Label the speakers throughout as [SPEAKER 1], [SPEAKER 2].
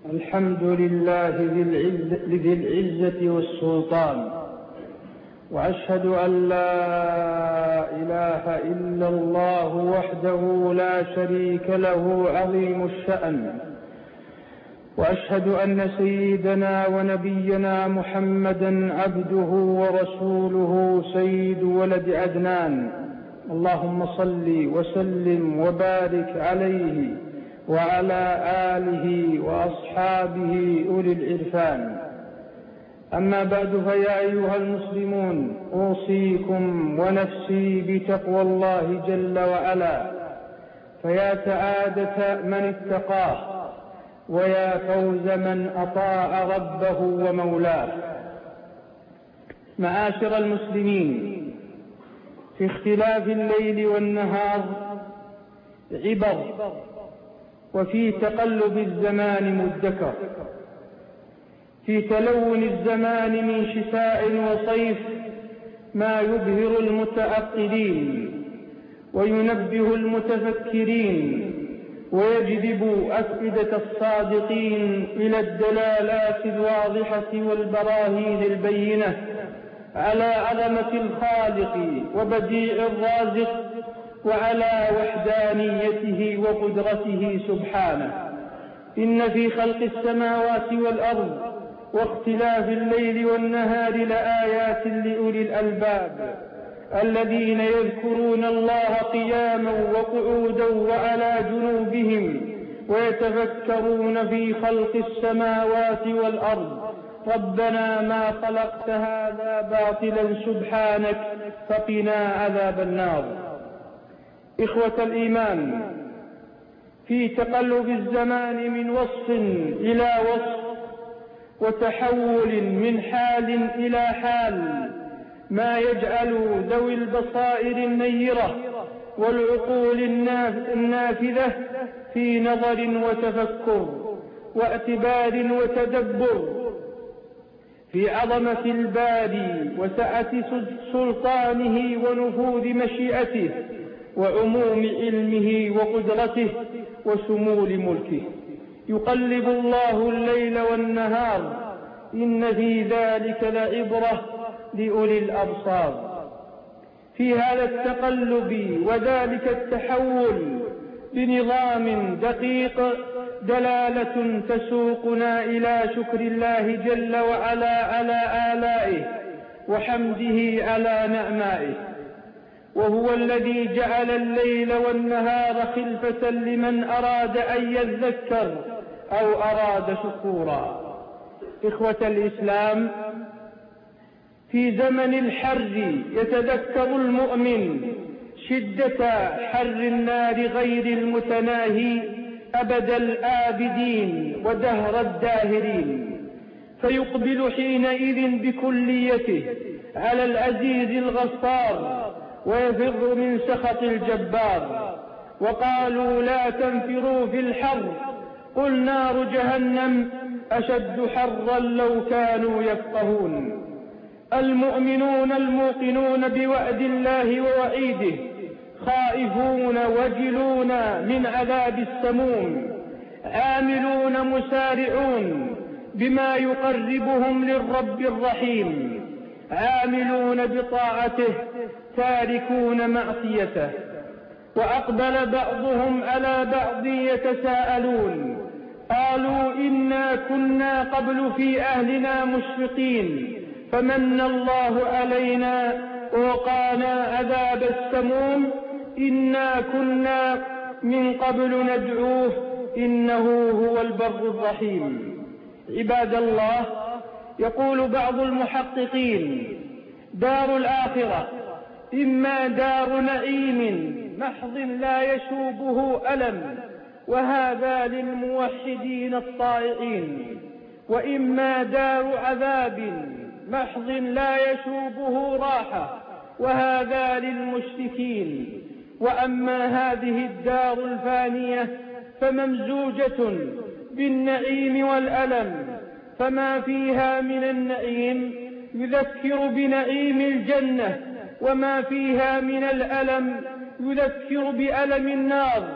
[SPEAKER 1] الحمد لله ذي العزة والسلطان، وأشهد أن لا إله إلا الله وحده لا شريك له عظيم الشأن، وأشهد أن سيدنا ونبينا محمدا عبده ورسوله سيد ولد عدنان. اللهم صل وسلم وبارك عليه وعلى آله وأصحابه أولي العرفان. أما بعد، فيا أيها المسلمون، أوصيكم ونفسي بتقوى الله جل وعلا، فيا سعادة من اتقاه، ويا فوز من أطاع ربه ومولاه. معاشر المسلمين، في اختلاف الليل والنهار عبر، وفي تقلب الزمان مدكر، في تلون الزمان من شتاء وصيف ما يبهر المتعقلين وينبه المتفكرين ويجذب أفئدة الصادقين إلى الدلالات الواضحة والبراهين البينة على عظمة الخالق وبديع الرازق، وعلى وحدانيته وقدرته سبحانه. إن في خلق السماوات والأرض واختلاف الليل والنهار لآيات لأولي الألباب، الذين يذكرون الله قياما وقعودا وعلى جنوبهم، ويتفكرون في خلق السماوات والأرض. ربنا ما خلقت هذا باطلا سبحانك فقنا عذاب النار. إخوة الإيمان، في تقلب الزمان من وصف إلى وصف وتحول من حال إلى حال ما يجعل ذوي البصائر النيرة والعقول النافذة في نظر وتفكر واعتبار وتدبر في عظمة الباري وسعة سلطانه ونفوذ مشيئته وعموم علمه وقدرته وشمول ملكه. يقلب الله الليل والنهار، إن في ذلك لعبرة لأولي الأبصار. في هذا التقلب وذلك التحول بنظام دقيق دلالة تسوقنا إلى شكر الله جل وعلا على آلائه وحمده على نعمائه. وهو الذي جعل الليل والنهار خلفة لمن أراد أن يذكر أو أراد شكورا. إخوة الإسلام، في زمن الحر يتذكر المؤمن شدة حر النار غير المتناهي أبد الآبدين ودهر الداهرين، فيقبل حينئذ بكليته على العزيز الغفار ويفر من سخط الجبار. وقالوا لا تنفروا في الحر، قل نار جهنم أشد حرا لو كانوا يفقهون. المؤمنون الموقنون بوعد الله ووعيده خائفون وجلون من عذاب السموم، عاملون مسارعون بما يقربهم للرب الرحيم، عاملون بطاعته تاركون معصيته. وأقبل بعضهم على بعض يتساءلون، قالوا إنا كنا قبل في أهلنا مشفقين فمن الله علينا ووقانا عذاب السموم، إنا كنا من قبل ندعوه إنه هو البر الرحيم. عباد الله، يقول بعض المحققين: دار الآخرة إما دار نعيم محض لا يشوبه ألم، وهذا للموحدين الطائعين، وإما دار عذاب محض لا يشوبه راحة، وهذا للمشركين. وأما هذه الدار الفانية فممزوجة بالنعيم والألم، فما فيها من النعيم يذكر بنعيم الجنة، وما فيها من الألم يذكر بألم النار.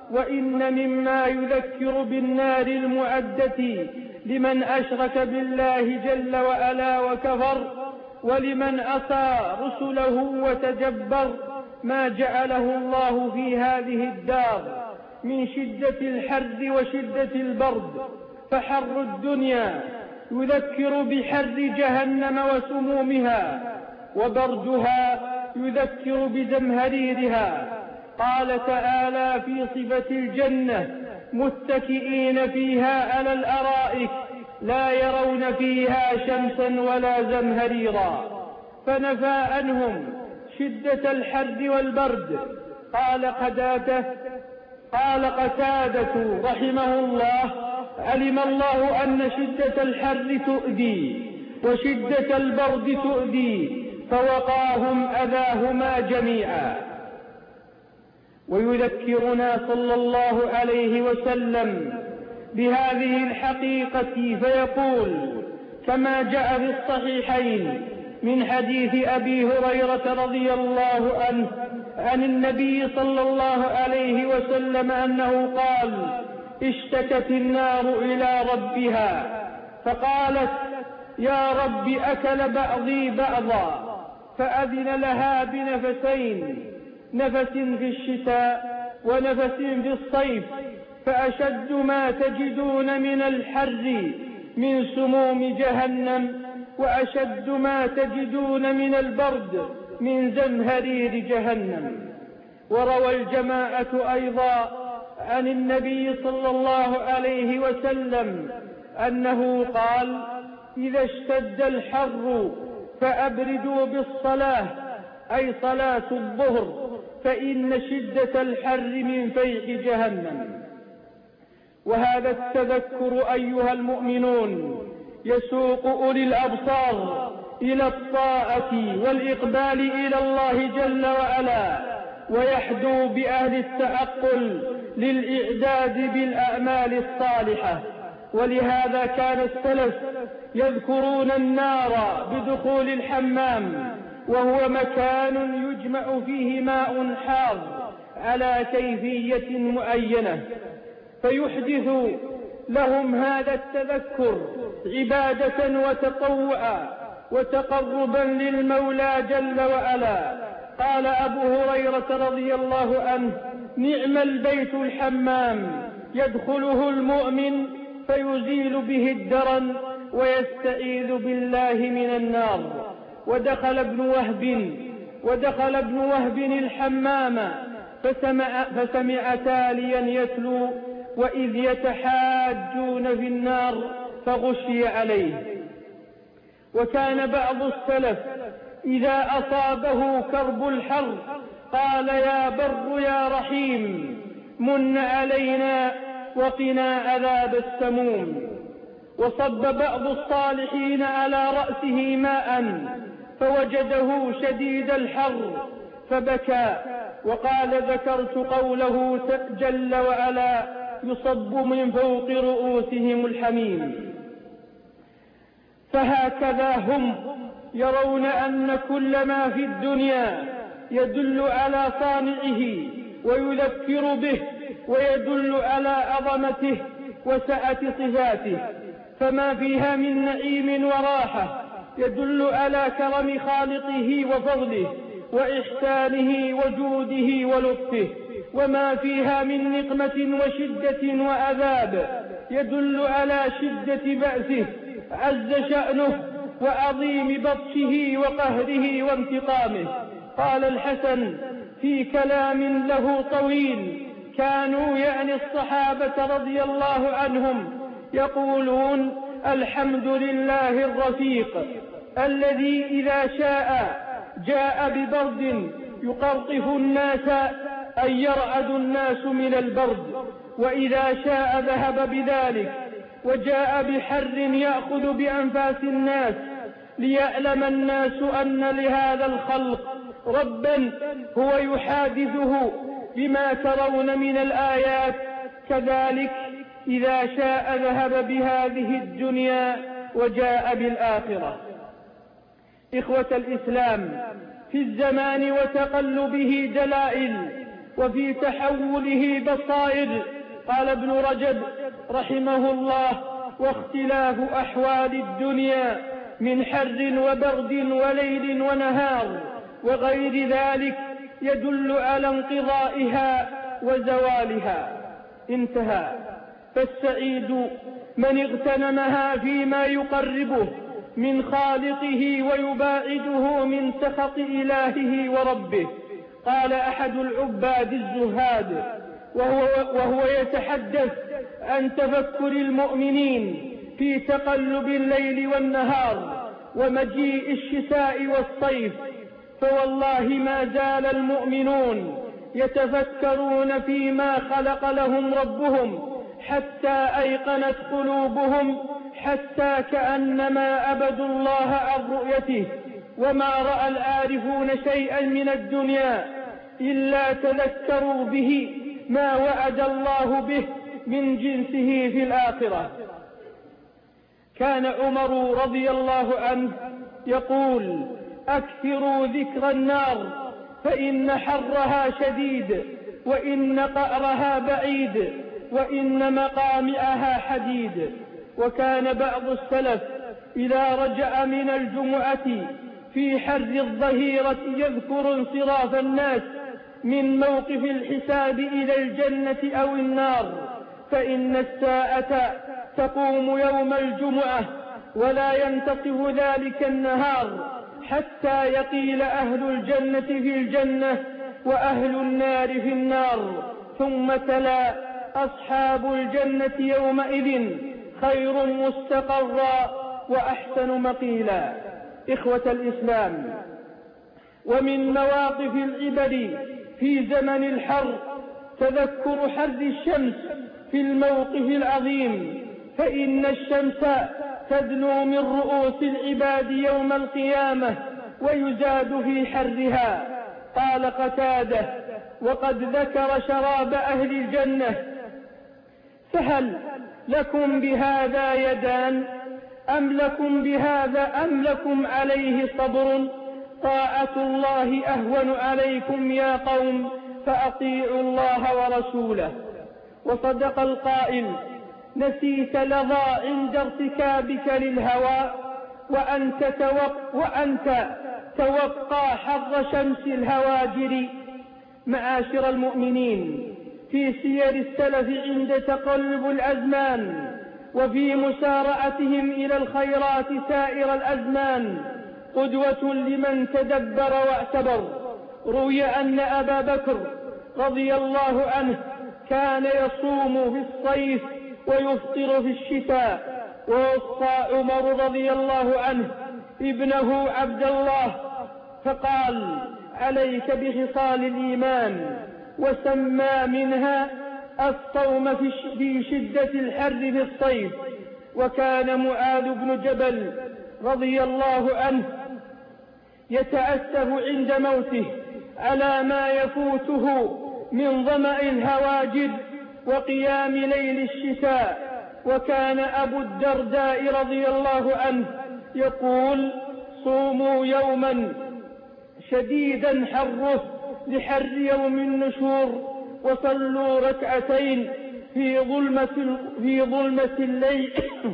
[SPEAKER 1] وإن مما يذكر بالنار المعدة لمن أشرك بالله جل وعلا وكفر ولمن عصى رسله وتجبر ما جعله الله في هذه الدار من شدة الحر وشدة البرد. فحر الدنيا يذكر بحر جهنم وسمومها، وبردها يذكر بزمهريرها. قال تعالى في صفة الجنة: متكئين فيها على الأرائك لا يرون فيها شمسا ولا زمهريرا. فنفى عنهم شدة الحر والبرد. قال قتادة رحمه الله: علم الله أن شدة الحر تؤذي وشدة البرد تؤذي، فوقاهم أذاهما جميعا. ويذكرنا صلى الله عليه وسلم بهذه الحقيقة فيقول كما جاء في الصحيحين من حديث أبي هريرة رضي الله عنه عن النبي صلى الله عليه وسلم أنه قال: اشتكت النار إلى ربها فقالت: يا رب أكل بعضي بعضا، فأذن لها بنفسين، نفس في الشتاء ونفس في الصيف، فأشد ما تجدون من الحر من سموم جهنم، وأشد ما تجدون من البرد من زمهرير جهنم. وروى الجماعة أيضا عن النبي صلى الله عليه وسلم أنه قال: إذا اشتد الحر فأبردوا بالصلاة، أي صلاة الظهر، فإن شدة الحر من فيح جهنم. وهذا التذكر أيها المؤمنون يسوق أولي الأبصار إلى الطاعة والإقبال إلى الله جل وعلا، ويحدو بأهل التعقل للإعداد بالأعمال الصالحة. ولهذا كان السلف يذكرون النار بدخول الحمام، وهو مكان يجمع فيه ماء حار على كيفية معينة، فيحدث لهم هذا التذكر عبادة وتطوعا وتقربا للمولى جل وعلا. قال أبو هريرة رضي الله عنه: نعم البيت الحمام يدخله المؤمن فيزيل به الدرن ويستعيذ بالله من النار. ودخل ابن وهب الحمام فسمع تاليا يتلو: وإذ يتحاجون في النار فغشي عليه. وكان بعض السلف إذا أصابه كرب الحر قال: يا بر يا رحيم من علينا وقنا عذاب السموم. وصب بعض الصالحين على رأسه ماء فوجده شديد الحر فبكى، وقال: ذكرت قوله جل وعلا: يصب من فوق رؤوسهم الحميم. فهكذا هم يرون أن كل ما في الدنيا يدل على صانعه ويذكر به ويدل على عظمته وسعة صفاته، فما فيها من نعيم وراحة يدل على كرم خالقه وفضله وإحسانه وجوده ولطفه، وما فيها من نقمة وشدة وعذاب يدل على شدة بأسه عز شأنه وعظيم بطشه وقهره وانتقامه. قال الحسن في كلام له طويل: كانوا يعني الصحابة رضي الله عنهم يقولون: الحمد لله الرفيق الذي إذا شاء جاء ببرد يقرطف الناس أن يرعد الناس من البرد، وإذا شاء ذهب بذلك وجاء بحر يأخذ بأنفاس الناس ليعلم الناس أن لهذا الخلق ربا هو يحادثه بما ترون من الآيات. كذلك إذا شاء ذهب بهذه الدنيا وجاء بالآخرة. إخوة الإسلام، في الزمان وتقلبه دلائل وفي تحوله بصائر. قال ابن رجب رحمه الله: واختلاف أحوال الدنيا من حر وبرد وليل ونهار وغير ذلك يدل على انقضائها وزوالها. انتهى. فالسعيد من اغتنمها فيما يقربه من خالقه ويباعده من سخط إلهه وربه. قال أحد العباد الزهاد وهو يتحدث عن تفكر المؤمنين في تقلب الليل والنهار ومجيء الشتاء والصيف: فوالله ما زال المؤمنون يتفكرون فيما خلق لهم ربهم حتى أيقنت قلوبهم، حتى كأنما أبدوا الله عن رؤيته. وما رأى العارفون شيئا من الدنيا إلا تذكروا به ما وعد الله به من جنسه في الآخرة. كان عمر رضي الله عنه يقول: أكثروا ذكر النار فإن حرها شديد، وإن قعرها بعيد، وإن مقامعها حديد. وكان بعض السلف إذا رجع من الجمعة في حر الظهيرة يذكر انصراف الناس من موقف الحساب إلى الجنة أو النار، فإن الساعة تقوم يوم الجمعة ولا ينتصف ذلك النهار حتى يقيل أهل الجنة في الجنة وأهل النار في النار. ثم تلا: أصحاب الجنة يومئذ خير مستقرا وأحسن مقيلا. إخوة الإسلام، ومن مواقف العبر في زمن الحر تذكر حر الشمس في الموقف العظيم، فإن الشمس تدنو من رؤوس العباد يوم القيامة ويزاد في حرها. قال قتادة: وقد ذكر شراب أهل الجنة: فهل لكم بهذا يدان أم لكم عليه صبر؟ طاعة الله أهون عليكم يا قوم، فأطيعوا الله ورسوله. وصدق القائل: نسيت لظى عند ارتكابك للهوى، وأنت توقى حر شمس الهواجر. معاشر المؤمنين، في سير السلف عند تقلب الأزمان وفي مسارعتهم إلى الخيرات سائر الأزمان قدوة لمن تدبر واعتبر. روي أن أبا بكر رضي الله عنه كان يصوم في الصيف ويفطر في الشتاء. ووصى عمر رضي الله عنه ابنه عبد الله فقال: عليك بخصال الإيمان، وسمى منها الصوم في شدة الحر في الصيف. وكان معاذ بن جبل رضي الله عنه يتأسف عند موته على ما يفوته من ظمأ الهواجر وقيام ليل الشتاء. وكان أبو الدرداء رضي الله عنه يقول: صوموا يوما شديدا حره لحر يوم النشور، وصلوا ركعتين في ظلمة الليل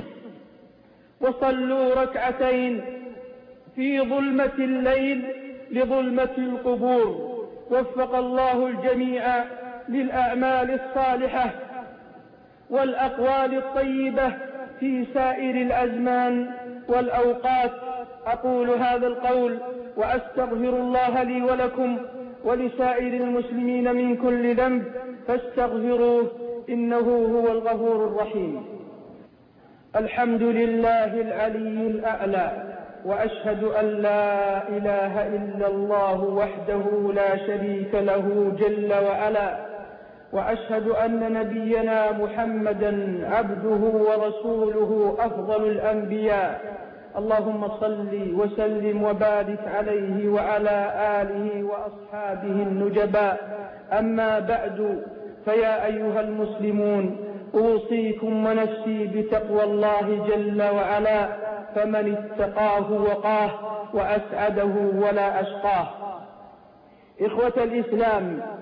[SPEAKER 1] وصلوا ركعتين في ظلمة الليل لظلمة القبور. وفق الله الجميع للأعمال الصالحة والأقوال الطيبة في سائر الأزمان والأوقات. أقول هذا القول وأستغفر الله لي ولكم ولسائر المسلمين من كل ذنب، فاستغفروه إنه هو الغفور الرحيم. الحمد لله العلي الأعلى، وأشهد أن لا إله إلا الله وحده لا شريك له جل وعلا، وأشهد أن نبينا محمدا عبده ورسوله أفضل الأنبياء. اللهم صل وسلم وبارك عليه وعلى آله وأصحابه النجباء. أما بعد، فيا أيها المسلمون، أوصيكم ونفسي بتقوى الله جل وعلا، فمن اتقاه وقاه وأسعده ولا أشقاه. إخوة الإسلام،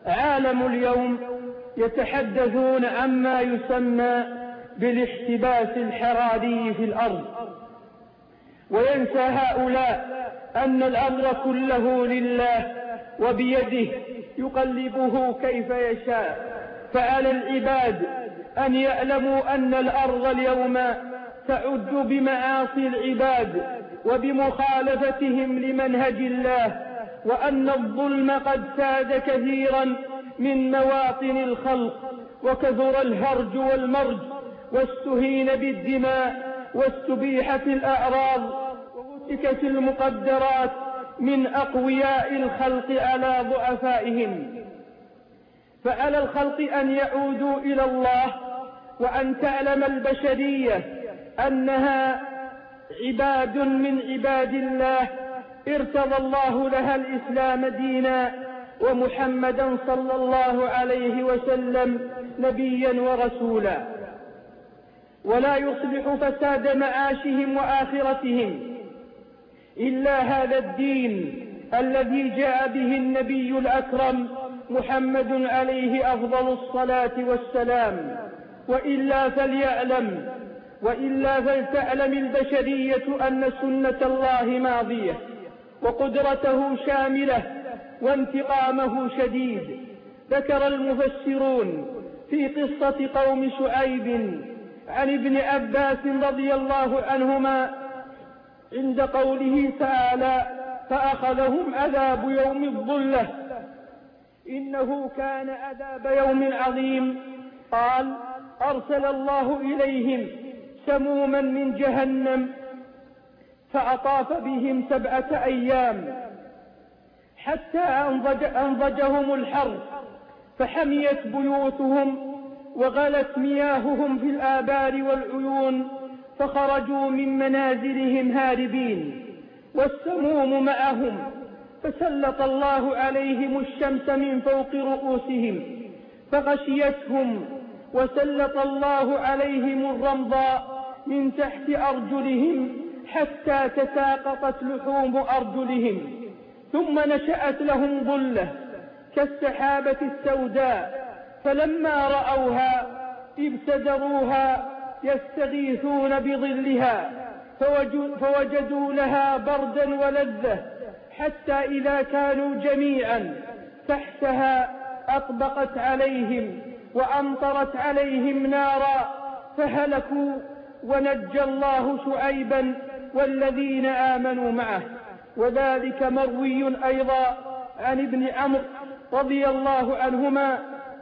[SPEAKER 1] عالم اليوم يتحدثون عما يسمى بالاحتباس الحراري في الأرض، وينسى هؤلاء أن الأمر كله لله وبيده يقلبه كيف يشاء. فعلى العباد أن يعلموا أن الأرض اليوم تعج بمعاصي العباد وبمخالفتهم لمنهج الله، وأن الظلم قد ساد كثيرا من مواطن الخلق، وكثر الهرج والمرج، واستهين بالدماء، واستبيحت الأعراض، وهتكت المقدرات من أقوياء الخلق على ضعفائهم. فعلى الخلق أن يعودوا إلى الله، وأن تعلم البشرية أنها عباد من عباد الله ارتضى الله لها الإسلام دينا، ومحمدا صلى الله عليه وسلم نبيا ورسولا. ولا يصلح فساد معاشهم وآخرتهم إلا هذا الدين الذي جاء به النبي الأكرم محمد عليه أفضل الصلاة والسلام. وإلا فلتعلم البشرية أن سنة الله ماضية، وقدرته شاملة، وانتقامه شديد. ذكر المفسرون في قصة قوم شعيب عن ابن عباس رضي الله عنهما عند قوله تعالى: فأخذهم عذاب يوم الظلة إنه كان عذاب يوم عظيم. قال: أرسل الله إليهم سموما من جهنم فأطاف بهم 7 أيام حتى أنضجهم الحر، فحميت بيوتهم وغلت مياههم في الآبار والعيون، فخرجوا من منازلهم هاربين، والسموم معهم، فسلط الله عليهم الشمس من فوق رؤوسهم فغشيتهم، وسلط الله عليهم الرمض من تحت أرجلهم حتى تساقطت لحوم أرجلهم، ثم نشأت لهم ظلة كالسحابة السوداء، فلما رأوها ابتدروها يستغيثون بظلها، فوجدوا لها بردا ولذة، حتى إذا كانوا جميعا تحتها أطبقت عليهم وأمطرت عليهم نارا فهلكوا، ونجى الله شعيبا والذين آمنوا معه. وذلك مروي أيضا عن ابن عمرو رضي الله عنهما.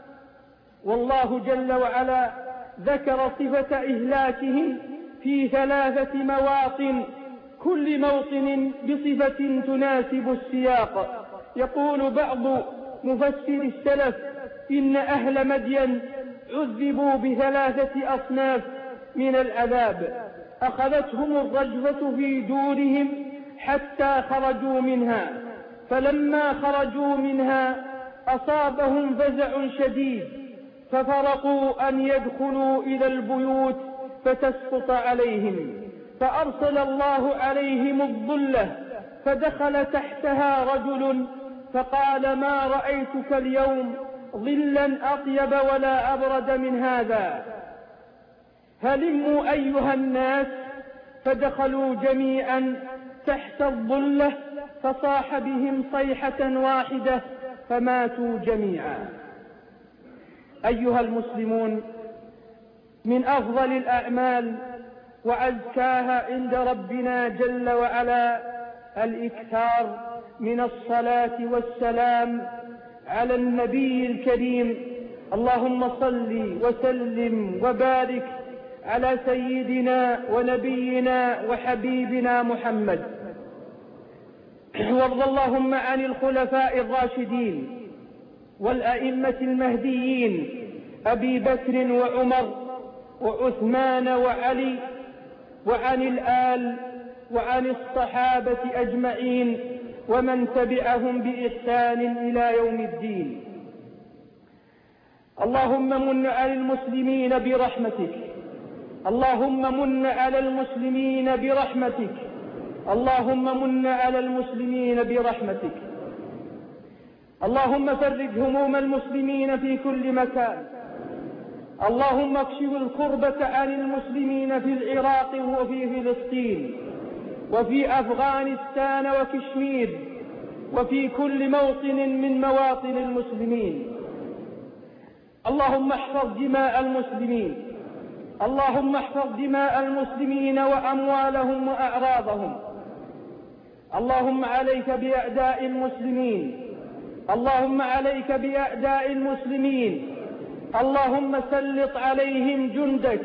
[SPEAKER 1] والله جل وعلا ذكر صفة إهلاكهم في 3 مواطن، كل موطن بصفة تناسب السياق. يقول بعض مفسر السلف: إن أهل مدين عذبوا ب3 أصناف من العذاب، أخذتهم الرجفة في دورهم حتى خرجوا منها، فلما خرجوا منها أصابهم فزع شديد، ففرقوا أن يدخلوا إلى البيوت فتسقط عليهم، فأرسل الله عليهم الظلة، فدخل تحتها رجل فقال: ما رأيتك اليوم ظلا أطيب ولا أبرد من هذا، هلموا أيها الناس. فدخلوا جميعا تحت الظلة، فصاح بهم صيحة واحدة فماتوا جميعا. أيها المسلمون، من أفضل الأعمال وأزكاها عند ربنا جل وعلا الإكثار من الصلاة والسلام على النبي الكريم. اللهم صل وسلم وبارك على سيدنا ونبينا وحبيبنا محمد. وارض اللهم عن الخلفاء الراشدين والأئمة المهديين أبي بكر وعمر وعثمان وعلي، وعن الآل وعن الصحابة أجمعين ومن تبعهم بإحسان إلى يوم الدين. اللهم من على المسلمين برحمتك، اللهم من على المسلمين برحمتك، اللهم من على المسلمين برحمتك. اللهم فرج هموم المسلمين في كل مكان. اللهم اكشف الكربة عن المسلمين في العراق وفي فلسطين وفي أفغانستان وكشمير وفي كل موطن من مواطن المسلمين. اللهم احفظ دماء المسلمين. اللهم احفظ دماء المسلمين وأموالهم وأعراضهم. اللهم عليك بأعداء المسلمين. اللهم عليك بأعداء المسلمين. اللهم سلط عليهم جندك.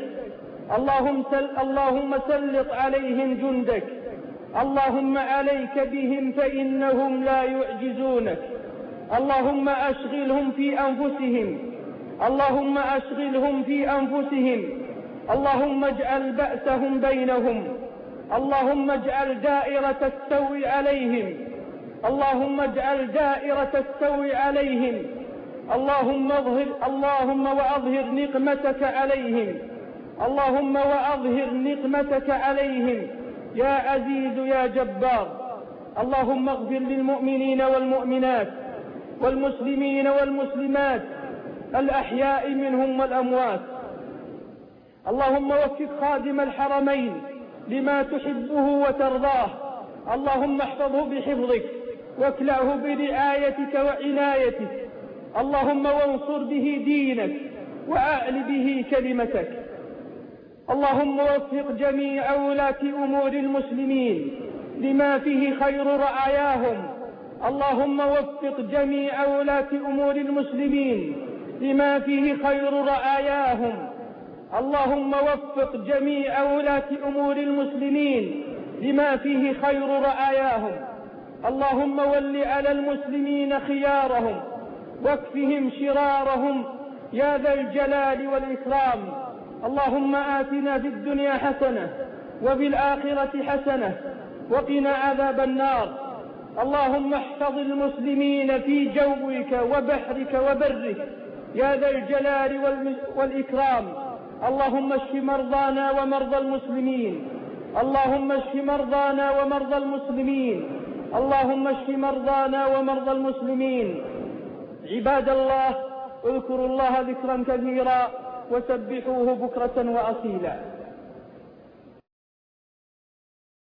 [SPEAKER 1] اللهم سلط عليهم جندك. اللهم عليك بهم فإنهم لا يعجزونك. اللهم أشغلهم في أنفسهم. اللهم أشغلهم في أنفسهم. اللهم اجعل بأسهم بينهم. اللهم اجعل دائرة السوء عليهم. اللهم اجعل دائرة السوء عليهم. اللهم وأظهر نقمتك عليهم. اللهم وأظهر نقمتك عليهم يا عزيز يا جبار. اللهم اغفر للمؤمنين والمؤمنات والمسلمين والمسلمات الأحياء منهم والأموات. اللهم وفق خادم الحرمين لما تحبه وترضاه. اللهم احفظه بحفظك واكلعه برعايتك وعنايتك. اللهم وانصر به دينك وأعل به كلمتك. اللهم وفق جميع ولاة أمور المسلمين لما فيه خير رعاياهم. اللهم وفق جميع ولاة أمور المسلمين لما فيه خير رعاياهم. اللهم وفق جميع ولاة أمور المسلمين لما فيه خير رعاياهم. اللهم ول على المسلمين خيارهم واكفهم شرارهم يا ذا الجلال والإكرام. اللهم آتنا في الدنيا حسنة وفي الآخرة حسنة وقنا عذاب النار. اللهم احفظ المسلمين في جوك وبحرك وبرك يا ذا الجلال والإكرام. اللهم اشف مرضانا ومرضى المسلمين. اللهم اشف مرضانا ومرضى المسلمين. اللهم اشف مرضانا ومرضى المسلمين. عباد الله، اذكروا الله ذكرا كثيرا وسبحوه بكرة وأصيلا.